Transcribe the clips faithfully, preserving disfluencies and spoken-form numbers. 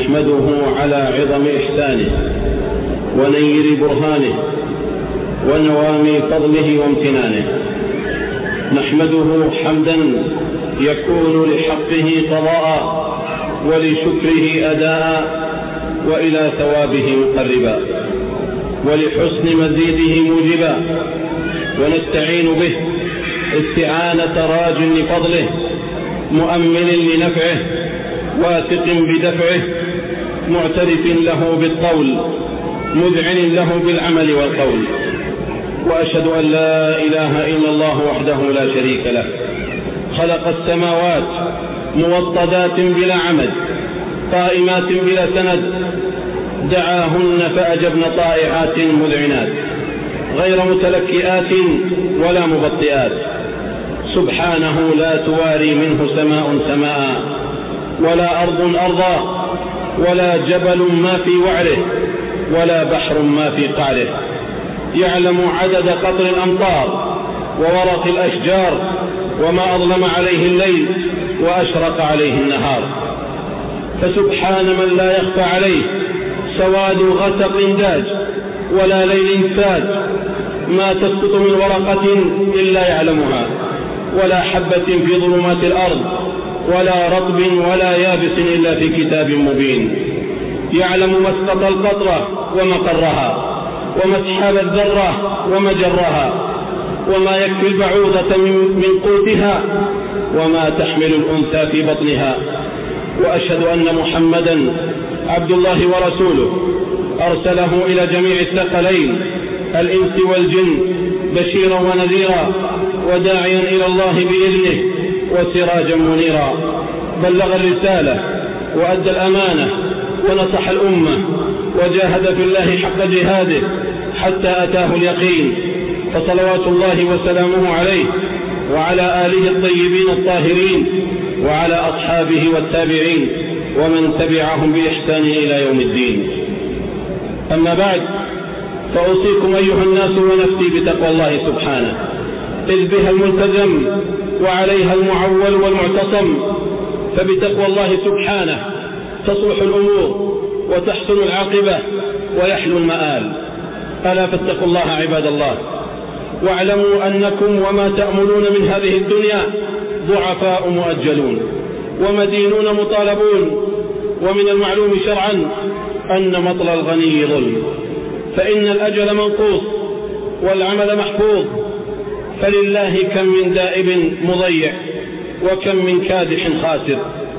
نحمده على عظم إحسانه ونير برهانه ونوامي فضله وامتنانه. نحمده حمدا يكون لحقه قضاء ولشكره أداء وإلى ثوابه مقربا ولحسن مزيده موجبا، ونستعين به استعانة راج لفضله مؤمل لنفعه واثق بدفعه معترف له بالقول مذعن له بالعمل والقول. وأشهد أن لا إله إلا الله وحده لا شريك له، خلق السماوات موطدات بلا عمد قائمات بلا سند، دعاهن فأجبن طائعات مذعنات غير متلكئات ولا مبطئات. سبحانه لا تواري منه سماء سماء ولا أرض أرضا ولا جبل ما في وعره ولا بحر ما في قعره. يعلم عدد قطر الأمطار وورق الأشجار وما أظلم عليه الليل وأشرق عليه النهار. فسبحان من لا يخفى عليه سواد غسق داج ولا ليل ساج، ما تسقط من ورقة إلا يعلمها، ولا حبة في ظلمات الأرض ولا رطب ولا يابس إلا في كتاب مبين. يعلم مسقط القطرة ومقرها ومسحاب الذرة ومجرها، وما يكفي البعوضة من قوتها وما تحمل الأنثى في بطنها. وأشهد أن محمدا عبد الله ورسوله أرسله إلى جميع الثقلين الإنس والجن بشيرا ونذيرا وداعيا إلى الله بإذنه وسراجا منيرا. بلغ الرسالة وأدى الأمانة ونصح الأمة وجاهد في الله حق جهاده حتى أتاه اليقين، فصلوات الله وسلامه عليه وعلى آله الطيبين الطاهرين وعلى أصحابه والتابعين ومن تبعهم بإحسان إلى يوم الدين. أما بعد، فأوصيكم أيها الناس ونفسي بتقوى الله سبحانه، إذ بها الملتزم وعليها المعول والمعتصم. فبتقوى الله سبحانه تصلح الأمور وتحسن العاقبة ويحلو المآل. ألا فاتقوا الله عباد الله، واعلموا أنكم وما تأملون من هذه الدنيا ضعفاء مؤجلون ومدينون مطالبون. ومن المعلوم شرعا أن مطل الغني ظلم، فإن الأجل منقوص والعمل محفوظ. فلله كم من دائب مضيع وكم من كادح خاسر.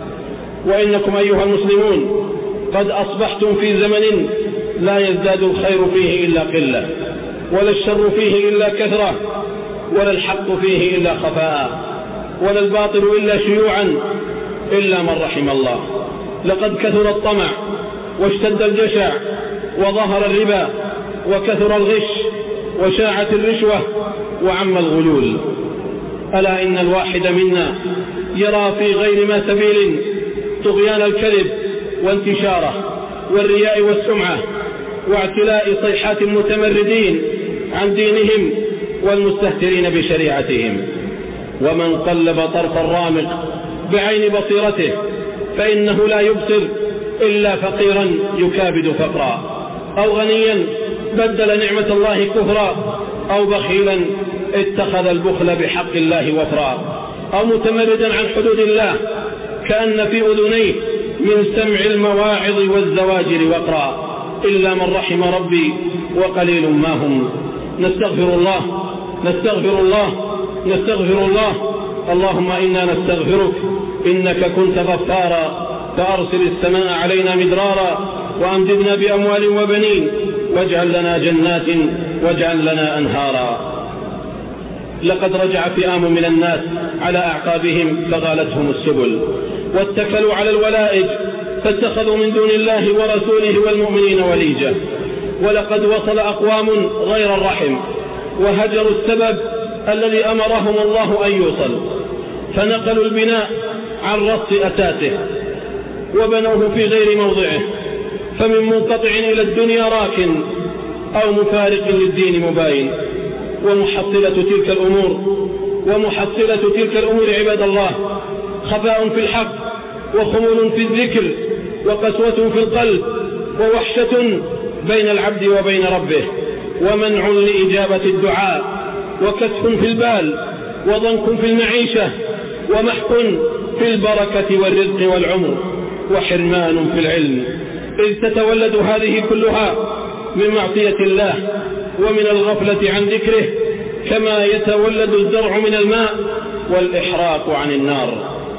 وإنكم أيها المسلمون قد أصبحتم في زمن لا يزداد الخير فيه إلا قلة، ولا الشر فيه إلا كثرة، ولا الحق فيه إلا خفاء، ولا الباطل إلا شيوعا، إلا من رحم الله. لقد كثر الطمع واشتد الجشع وظهر الربا وكثر الغش وشاعت الرشوة وعم الغلول. ألا إن الواحد منا يرى في غير ما سبيل طغيان الكذب وانتشاره والرياء والسمعة واعتلاء صيحات المتمردين عن دينهم والمستهترين بشريعتهم. ومن قلب طرف الرامق بعين بصيرته فإنه لا يبصر إلا فقيرا يكابد فقرا، أو غنيا بدل نعمة الله كفرا، أو بخيلا اتخذ البخل بحق الله وفرا، أو متمردا عن حدود الله كأن في أذنيه من سمع المواعظ والزواجر وقرا، إلا من رحم ربي وقليل ما هم. نستغفر الله نستغفر الله نستغفر الله. اللهم إنا نستغفرك إنك كنت غفارا، فأرسل السماء علينا مدرارا وأمددنا بأموال وبنين واجعل لنا جنات واجعل لنا أنهارا. لقد رجع فئام من الناس على أعقابهم فغالتهم السبل، واتكلوا على الولائج فاتخذوا من دون الله ورسوله والمؤمنين وليجة. ولقد وصل أقوام غير الرحم وهجروا السبب الذي أمرهم الله أن يوصل، فنقلوا البناء عن رص أساسه وبنوه في غير موضعه، فمن منقطع إلى الدنيا راكن أو مفارق للدين مباين. ومحصلة تلك الأمور ومحصلة تلك الأمور عباد الله خفاء في الحق وخمول في الذكر وقسوة في القلب ووحشة بين العبد وبين ربه، ومنع لإجابة الدعاء، وكسف في البال، وضنك في المعيشة، ومحق في البركة والرزق والعمر، وحرمان في العلم، إذ تتولد هذه كلها من معصية الله ومن الغفلة عن ذكره، كما يتولد الزرع من الماء والإحراق عن النار.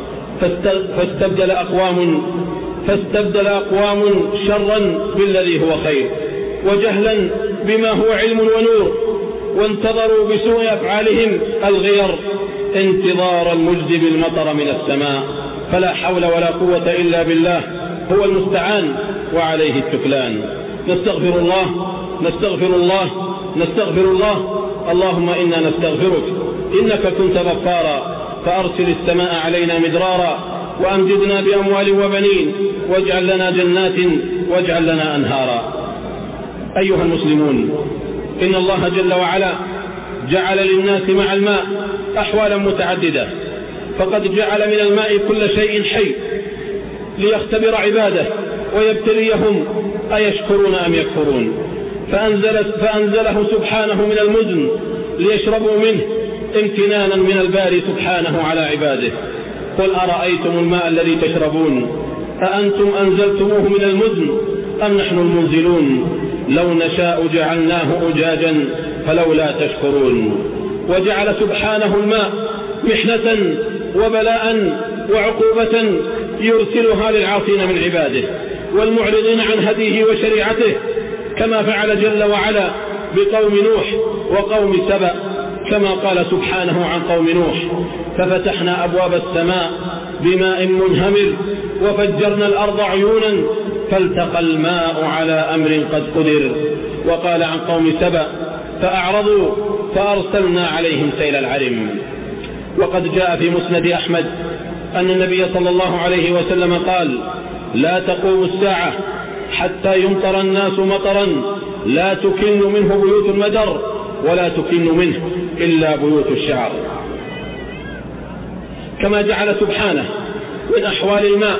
فاستبدل أقوام فاستبدل أقوام شرا بالذي هو خير، وجهلا بما هو علم ونور، وانتظروا بسوء أفعالهم الغير انتظار المجدب المطر من السماء، فلا حول ولا قوة إلا بالله، هو المستعان وعليه التكلان. نستغفر الله نستغفر الله نستغفر الله اللهم إنا نستغفرك، إنك كنت غفارا، فأرسل السماء علينا مدرارا، وأمددنا بأموال وبنين، واجعل لنا جنات واجعل لنا أنهارا. أيها المسلمون، إن الله جل وعلا جعل للناس مع الماء أحوالا متعددة، فقد جعل من الماء كل شيء حي ليختبر عباده ويبتليهم أيشكرون أم يكفرون، فأنزل فأنزله سبحانه من المزن ليشربوا منه امتنانا من الباري سبحانه على عباده. قل أرأيتم الماء الذي تشربون أأنتم أنزلتموه من المزن أم نحن المنزلون، لو نشاء جعلناه أجاجا فلولا تشكرون. وجعل سبحانه الماء محنة وبلاء وعقوبة يرسلها للعاصين من عباده والمعرضين عن هديه وشريعته، كما فعل جل وعلا بقوم نوح وقوم سبأ، كما قال سبحانه عن قوم نوح: ففتحنا أبواب السماء بماء منهمر وفجرنا الأرض عيونا فالتقى الماء على أمر قد قدر. وقال عن قوم سبأ: فأعرضوا فأرسلنا عليهم سيل العرم. وقد جاء في مسند أحمد أن النبي صلى الله عليه وسلم قال: لا تقوم الساعة حتى يمطر الناس مطرا لا تكن منه بيوت المدر ولا تكن منه إلا بيوت الشعر. كما جعل سبحانه من أحوال الماء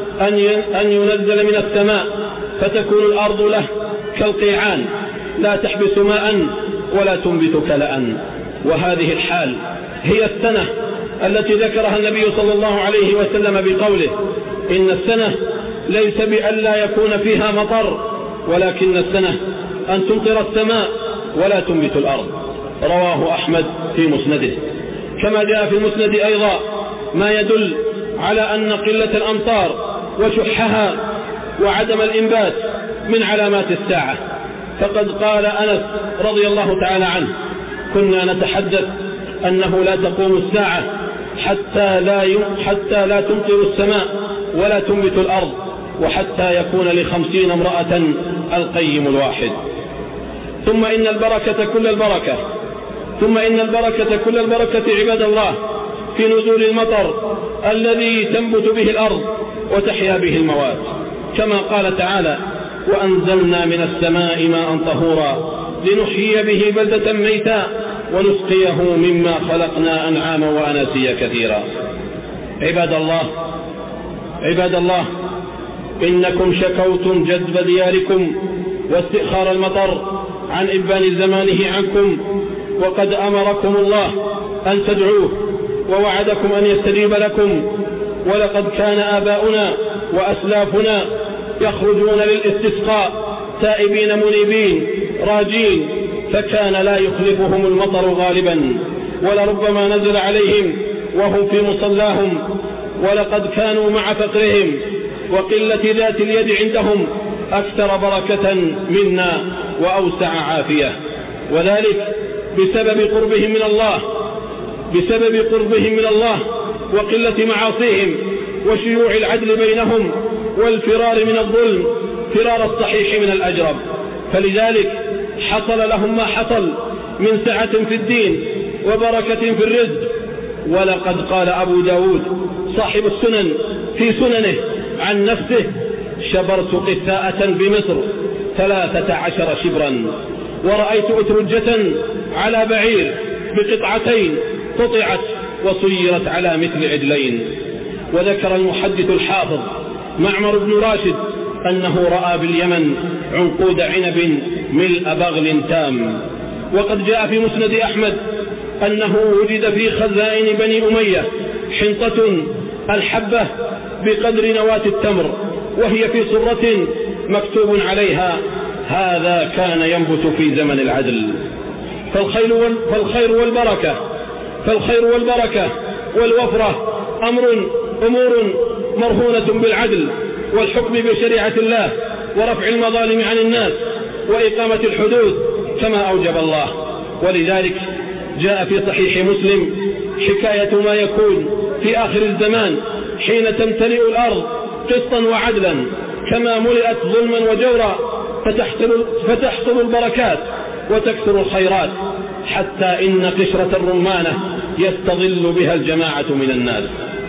أن ينزل من السماء فتكون الأرض له كالقيعان لا تحبس ماء ولا تنبت كلأ. وهذه الحال هي السنة التي ذكرها النبي صلى الله عليه وسلم بقوله: إن السنة ليس بأن لا يكون فيها مطر، ولكن السنة أن تمطر السماء ولا تنبت الأرض. رواه أحمد في مسنده. كما جاء في المسند أيضا ما يدل على أن قلة الأمطار وشحها وعدم الإنبات من علامات الساعة، فقد قال أنس رضي الله تعالى عنه: كنا نتحدث أنه لا تقوم الساعة حتى لا حتى لا تمطر السماء ولا تنبت الأرض، وحتى يكون لخمسين امرأة القيم الواحد. ثم إن البركة كل البركة ثم إن البركة كل البركة عباد الله في نزول المطر الذي تنبت به الأرض وتحيا به المواد، كما قال تعالى: وأنزلنا من السماء ماء طهورا لنحيي به بلدة ميتا ونسقيه مما خلقنا أنعاما وأناسيا كثيرا. عباد الله عباد الله إنكم شكوتم جذب دياركم واستئخار المطر عن إبان زمانه عنكم، وقد أمركم الله أن تدعوه ووعدكم أن يستجيب لكم. ولقد كان آباؤنا وأسلافنا يخرجون للاستسقاء تائبين منيبين راجين، فكان لا يخلفهم المطر غالبا، ولربما نزل عليهم وهم في مصلاهم. ولقد كانوا مع فقرهم وقلة ذات اليد عندهم أكثر بركة منا وأوسع عافية، وذلك بسبب قربهم من الله بسبب قربهم من الله وقلة معاصيهم وشيوع العدل بينهم والفرار من الظلم فرار الصحيح من الأجرب، فلذلك حصل لهم ما حصل من سعة في الدين وبركة في الرزق. ولقد قال أبو داود صاحب السنن في سننه عن نفسه: شبرت قثاءة بمصر ثلاثة عشر شبرا، ورأيت أترجة على بعير بقطعتين قطعت وصيرت على مثل عدلين. وذكر المحدث الحافظ معمر بن راشد أنه رأى باليمن عنقود عنب ملء بغل تام. وقد جاء في مسند أحمد أنه وجد في خزائن بني أمية حنطة الحبة بقدر نواة التمر، وهي في سرة مكتوب عليها هذا كان ينبت في زمن العدل. فالخير, وال فالخير والبركة فالخير والبركة والوفرة أمر أمور مرهونة بالعدل والحكم بشريعة الله ورفع المظالم عن الناس وإقامة الحدود كما أوجب الله. ولذلك جاء في صحيح مسلم حكاية ما يكون في آخر الزمان حين تمتلئ الأرض قسطا وعدلا كما ملئت ظلما وجورا، فتحصل, فتحصل البركات وتكثر الخيرات، حتى إن قشرة الرمانة يستظل بها الجماعة من الناس.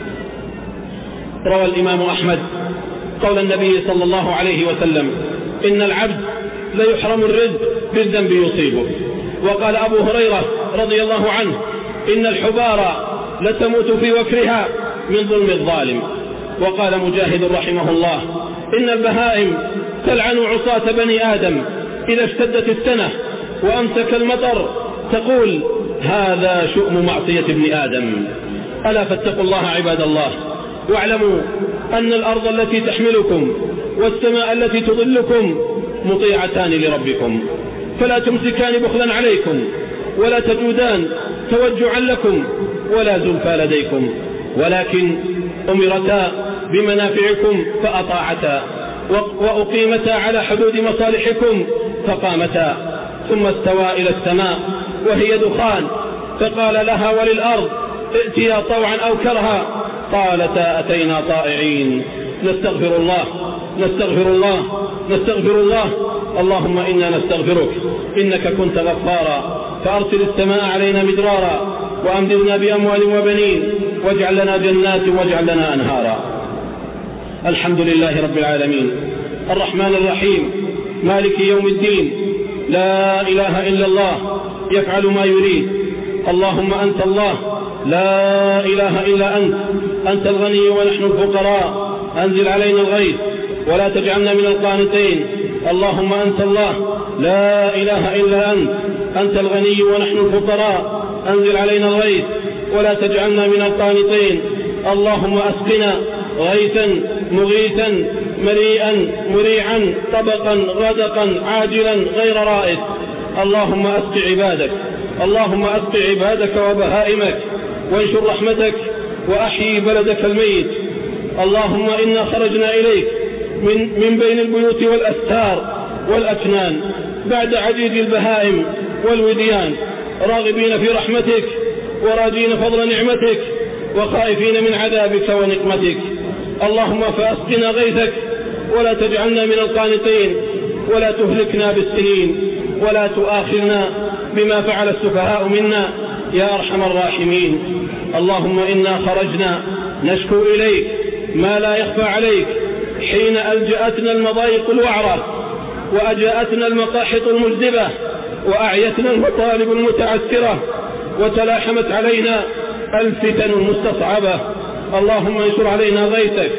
روى الإمام أحمد قول النبي صلى الله عليه وسلم إن العبد ليحرم الرزق بالذنب يصيبه. وقال أبو هريرة رضي الله عنه إن الحبار لتموت في وكرها من ظلم الظالم. وقال مجاهد رحمه الله إن البهائم تلعن عصاة بني آدم إذا اشتدت السنة وأمسك المطر تقول هذا شؤم معصية ابن آدم. ألا فاتقوا الله عباد الله، واعلموا أن الأرض التي تحملكم والسماء التي تظلكم مطيعتان لربكم، فلا تمسكان بخلا عليكم ولا تجودان توجعا لكم ولا زلفى لديكم، ولكن أمرتا بمنافعكم فأطاعتا، وأقيمتا على حدود مصالحكم فقامتا. ثم استوى إلى السماء وهي دخان فقال لها وللأرض ائتيا طوعا أو كرها قالتا أتينا طائعين. نستغفر الله نستغفر الله نستغفر الله اللهم إنا نستغفرك إنك كنت غفارا، فأرسل السماء علينا مدرارا وأمددنا بأموال وبنين واجعل لنا جنات واجعل لنا أنهارا. الحمد لله رب العالمين الرحمن الرحيم مالك يوم الدين، لا إله إلا الله يفعل ما يريد. اللهم أنت الله لا إله إلا أنت، أنت الغني ونحن الفقراء، أنزل علينا الغيث ولا تجعلنا من القانطين. اللهم أنت الله لا إله إلا أنت، أنت الغني ونحن الفقراء، أنزل علينا الغيث ولا تجعلنا من القانطين. اللهم أسقنا غيثا مغيثا مريئا مريعا طبقا غدقا عاجلا غير رائد. اللهم أسق عبادك اللهم أسق عبادك وبهائمك وانشر رحمتك وأحيي بلدك الميت. اللهم إنا خرجنا إليك من, من بين البيوت والأستار والأكنان بعد عديد البهائم والوديان، راغبين في رحمتك وراجين فضل نعمتك وخائفين من عذابك ونقمتك. اللهم فأسقنا غيثك ولا تجعلنا من القانطين ولا تهلكنا بالسنين ولا تؤاخذنا بما فعل السفهاء منا يا أرحم الراحمين. اللهم إنا خرجنا نشكو إليك ما لا يخفى عليك حين ألجأتنا المضايق الوعرة وأجاءتنا المقاحط المجذبة وأعيتنا المطالب المتعسرة وتلاحمت علينا الفتن المستصعبة. اللهم انشر علينا غيثك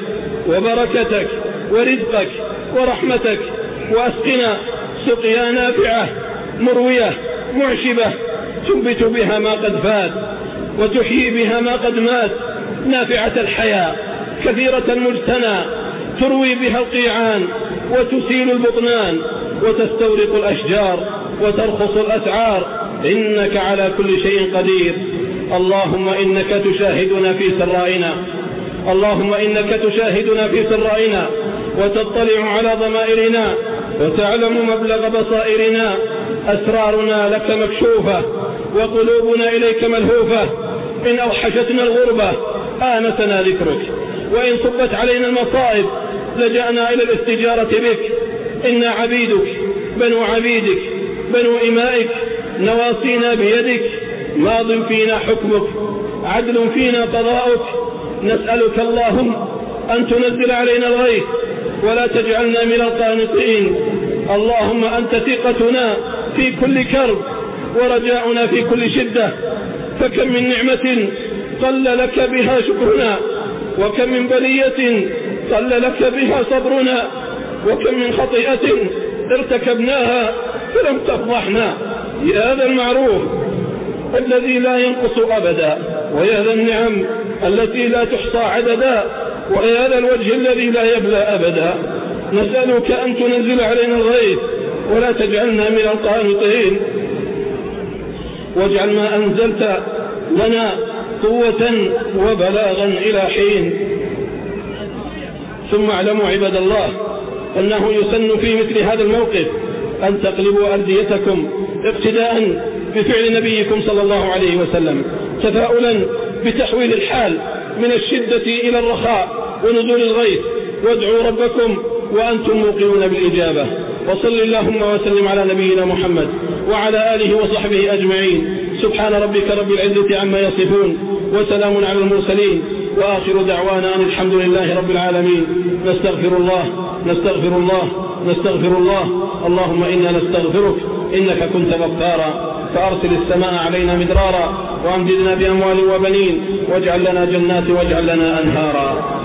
وبركتك ورزقك ورحمتك وأسقنا سقيا نافعة مروية معشبة تنبت بها ما قد فات وتحيي بها ما قد مات، نافعة الحياة كثيرة المجتنى تروي بها القيعان وتسيل البطنان وتستورق الأشجار وترخص الأسعار، إنك على كل شيء قدير. اللهم إنك تشاهدنا في سرائنا اللهم إنك تشاهدنا في سرائنا وتطلع على ضمائرنا وتعلم مبلغ بصائرنا. أسرارنا لك مكشوفة وقلوبنا إليك ملهوفة. إن أوحشتنا الغربة آنسنا ذكرك، وإن صبت علينا المصائب لجأنا إلى الاستجارة بك. إنا عبيدك بنو عبيدك بنو إمائك، نواصينا بيدك، ماض فينا حكمك، عدل فينا قضاؤك. نسألك اللهم أن تنزل علينا الغيث ولا تجعلنا من القانطين. اللهم أنت ثقتنا في كل كرب ورجاؤنا في كل شدة، فكم من نعمة قل لك بها شكرنا، وكم من بلية قل لك بها صبرنا، وكم من خطيئة ارتكبناها فلم تفضحنا. يا ذا المعروف الذي لا ينقص أبدا، ويا ذا النعم التي لا تحصى عددا، ويا ذا الوجه الذي لا يبلى أبدا، نسألك أن تنزل علينا الغيث ولا تجعلنا من القانطين، واجعل ما أنزلت لنا قوة وبلاغا إلى حين. ثم اعلموا عباد الله أنه يسن في مثل هذا الموقف أن تقلبوا أرديتكم اقتداء بفعل نبيكم صلى الله عليه وسلم، تفاؤلا بتحويل الحال من الشدة إلى الرخاء ونزول الغيث، وادعوا ربكم وأنتم موقنون بالإجابة. وصل اللهم وسلم على نبينا محمد وعلى آله وصحبه أجمعين. سبحان ربك رب العزة عما يصفون، وسلام على المرسلين، وآخر دعوانا أن الحمد لله رب العالمين. نستغفر الله نستغفر الله نستغفر الله. اللهم إنا نستغفرك إنك كنت غفارا، فأرسل السماء علينا مدرارا، وأمددنا بأموال وبنين، واجعل لنا جنات واجعل لنا أنهارا.